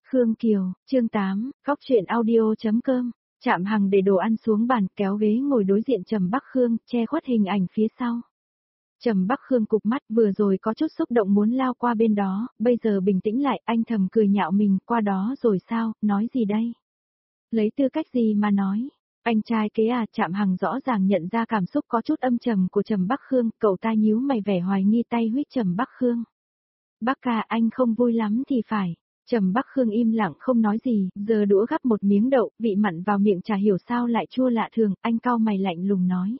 Khương Kiều, chương 8, Góc truyện audio.com. Trạm Hằng để đồ ăn xuống bàn, kéo ghế ngồi đối diện Trầm Bắc Khương, che khuất hình ảnh phía sau. Trầm Bắc Khương cụp mắt, vừa rồi có chút xúc động muốn lao qua bên đó, bây giờ bình tĩnh lại, anh thầm cười nhạo mình, qua đó rồi sao, nói gì đây? Lấy tư cách gì mà nói? Anh trai kế à? Trạm Hằng rõ ràng nhận ra cảm xúc có chút âm trầm của Trầm Bắc Khương, cậu ta nhíu mày vẻ hoài nghi tay huýt Trầm Bắc Khương. Bác ca, anh không vui lắm thì phải. Trầm Bắc Khương im lặng không nói gì, giờ đũa gắp một miếng đậu, vị mặn vào miệng chả hiểu sao lại chua lạ thường, anh cau mày lạnh lùng nói.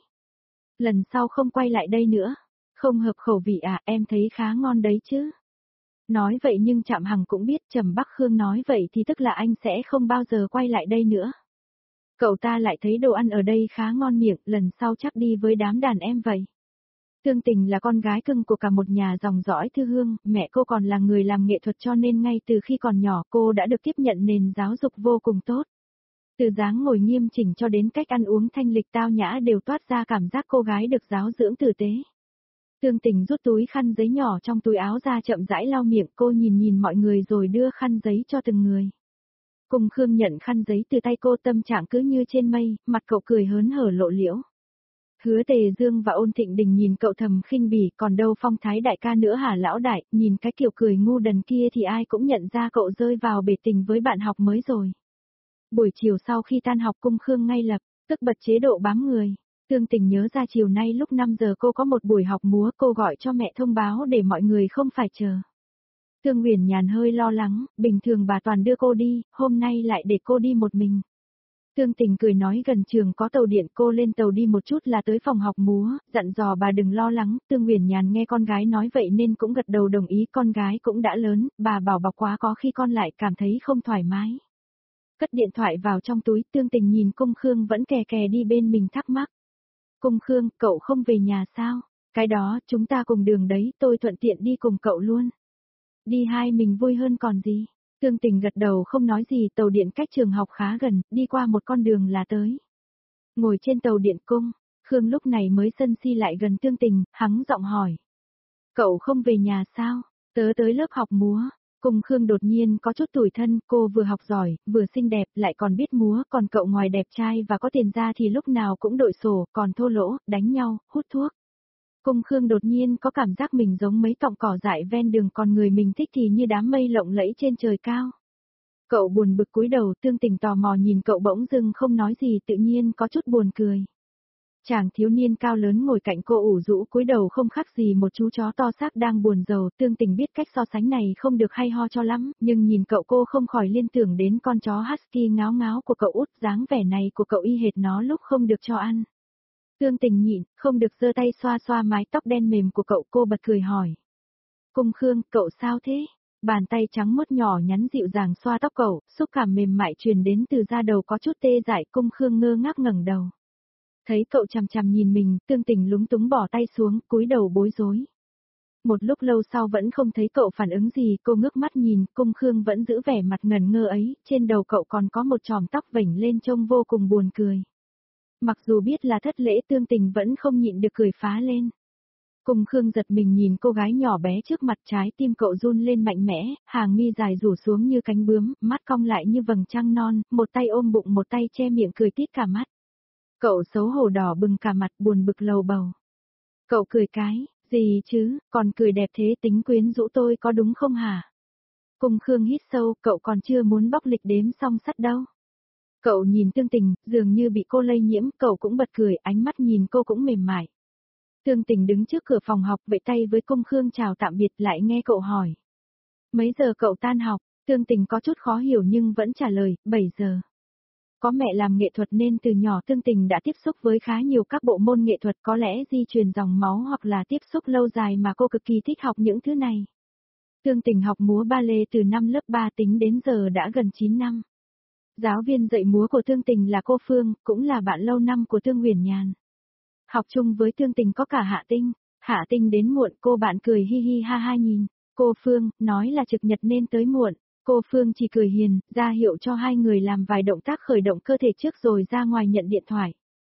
Lần sau không quay lại đây nữa. Không hợp khẩu vị à, em thấy khá ngon đấy chứ. Nói vậy nhưng Trạm Hằng cũng biết Trầm Bắc Khương nói vậy thì tức là anh sẽ không bao giờ quay lại đây nữa. Cậu ta lại thấy đồ ăn ở đây khá ngon miệng, lần sau chắc đi với đám đàn em vậy. Thương Tình là con gái cưng của cả một nhà dòng dõi Thư Hương, mẹ cô còn là người làm nghệ thuật cho nên ngay từ khi còn nhỏ cô đã được tiếp nhận nền giáo dục vô cùng tốt. Từ dáng ngồi nghiêm chỉnh cho đến cách ăn uống thanh lịch tao nhã đều toát ra cảm giác cô gái được giáo dưỡng tử tế. Thương Tình rút túi khăn giấy nhỏ trong túi áo ra chậm rãi lau miệng, cô nhìn mọi người rồi đưa khăn giấy cho từng người. Cùng Khương nhận khăn giấy từ tay cô, tâm trạng cứ như trên mây, mặt cậu cười hớn hở lộ liễu. Hứa Tề Dương và Ôn Thịnh Đình nhìn cậu thầm khinh bỉ, còn đâu Phong Thái đại ca nữa hả lão đại, nhìn cái kiểu cười ngu đần kia thì ai cũng nhận ra cậu rơi vào bể tình với bạn học mới rồi. Buổi chiều sau khi tan học Cung Khương ngay lập tức bật chế độ bám người. Thương Tình nhớ ra chiều nay lúc 5 giờ cô có một buổi học múa, cô gọi cho mẹ thông báo để mọi người không phải chờ. Thương Huyền Nhàn hơi lo lắng, bình thường bà toàn đưa cô đi, hôm nay lại để cô đi một mình. Thương Tình cười nói gần trường có tàu điện, cô lên tàu đi một chút là tới phòng học múa, dặn dò bà đừng lo lắng. Thương Huyền Nhàn nghe con gái nói vậy nên cũng gật đầu đồng ý, con gái cũng đã lớn, bà bảo bọc quá có khi con lại cảm thấy không thoải mái. Cất điện thoại vào trong túi, Thương Tình nhìn Cung Khương vẫn kè kè đi bên mình thắc mắc. Cung Khương, cậu không về nhà sao? Cái đó, chúng ta cùng đường đấy, tôi thuận tiện đi cùng cậu luôn. Đi hai mình vui hơn còn gì. Thương Tình gật đầu không nói gì, tàu điện cách trường học khá gần, đi qua một con đường là tới. Ngồi trên tàu điện Cung, Khương lúc này mới sân si lại gần Thương Tình, hắng giọng hỏi. Cậu không về nhà sao? Tớ tới lớp học múa. Cung Khương đột nhiên có chút tủi thân, cô vừa học giỏi, vừa xinh đẹp, lại còn biết múa, còn cậu ngoài đẹp trai và có tiền ra thì lúc nào cũng đội sổ, còn thô lỗ, đánh nhau, hút thuốc. Cung Khương đột nhiên có cảm giác mình giống mấy cọng cỏ dại ven đường, còn người mình thích thì như đám mây lộng lẫy trên trời cao. Cậu buồn bực cúi đầu, Thương Tình tò mò nhìn cậu bỗng dưng không nói gì, tự nhiên có chút buồn cười. Chàng thiếu niên cao lớn ngồi cạnh cô ủ rũ cúi đầu không khác gì một chú chó to xác đang buồn rầu. Thương Tình biết cách so sánh này không được hay ho cho lắm, nhưng nhìn cậu cô không khỏi liên tưởng đến con chó husky ngáo ngáo của cậu út, dáng vẻ này của cậu y hệt nó lúc không được cho ăn. Thương Tình nhịn, không được giơ tay xoa xoa mái tóc đen mềm của cậu, cô bật cười hỏi. Cung Khương, cậu sao thế? Bàn tay trắng mốt nhỏ nhắn dịu dàng xoa tóc cậu, xúc cảm mềm mại truyền đến từ da đầu có chút tê dại. Cung Khương ngơ ngác ngẩng đầu. Thấy cậu chằm chằm nhìn mình, Thương Tình lúng túng bỏ tay xuống, cúi đầu bối rối. Một lúc lâu sau vẫn không thấy cậu phản ứng gì, cô ngước mắt nhìn, Cung Khương vẫn giữ vẻ mặt ngẩn ngơ ấy, trên đầu cậu còn có một chòm tóc vểnh lên trông vô cùng buồn cười. Mặc dù biết là thất lễ, Thương Tình vẫn không nhịn được cười phá lên. Cung Khương giật mình nhìn cô gái nhỏ bé trước mặt, trái tim cậu run lên mạnh mẽ, hàng mi dài rủ xuống như cánh bướm, mắt cong lại như vầng trăng non, một tay ôm bụng một tay che miệng cười tít cả mắt. Cậu xấu hổ đỏ bừng cả mặt, buồn bực lầu bầu. Cậu cười cái, gì chứ, còn cười đẹp thế, tính quyến rũ tôi có đúng không hả? Cung Khương hít sâu, cậu còn chưa muốn bóc lịch đếm song sắt đâu. Cậu nhìn Thương Tình, dường như bị cô lây nhiễm, cậu cũng bật cười, ánh mắt nhìn cô cũng mềm mại. Thương Tình đứng trước cửa phòng học, vẫy tay với Cung Khương chào tạm biệt, lại nghe cậu hỏi. Mấy giờ cậu tan học? Thương Tình có chút khó hiểu nhưng vẫn trả lời, 7 giờ. Có mẹ làm nghệ thuật nên từ nhỏ Thương Tình đã tiếp xúc với khá nhiều các bộ môn nghệ thuật, có lẽ di truyền dòng máu hoặc là tiếp xúc lâu dài mà cô cực kỳ thích học những thứ này. Thương Tình học múa ballet từ năm lớp 3 tính đến giờ đã gần 9 năm. Giáo viên dạy múa của Thương Tình là cô Phương, cũng là bạn lâu năm của Thương Huyền Nhàn. Học chung với Thương Tình có cả Hạ Tinh đến muộn, cô bạn cười hi hi ha ha nhìn. Cô Phương, nói là trực nhật nên tới muộn. Cô Phương chỉ cười hiền, ra hiệu cho hai người làm vài động tác khởi động cơ thể trước rồi ra ngoài nhận điện thoại.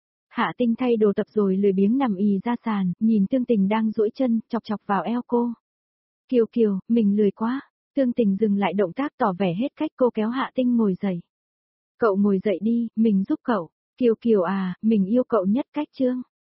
Hạ Tinh thay đồ tập rồi lười biếng nằm ì ra sàn, nhìn Thương Tình đang duỗi chân, chọc chọc vào eo cô. Kiều Kiều, mình lười quá. Thương Tình dừng lại động tác tỏ vẻ hết cách, cô kéo Hạ Tinh ngồi dậy. Cậu ngồi dậy đi, mình giúp cậu. Kiều Kiều à, mình yêu cậu nhất cách Trương.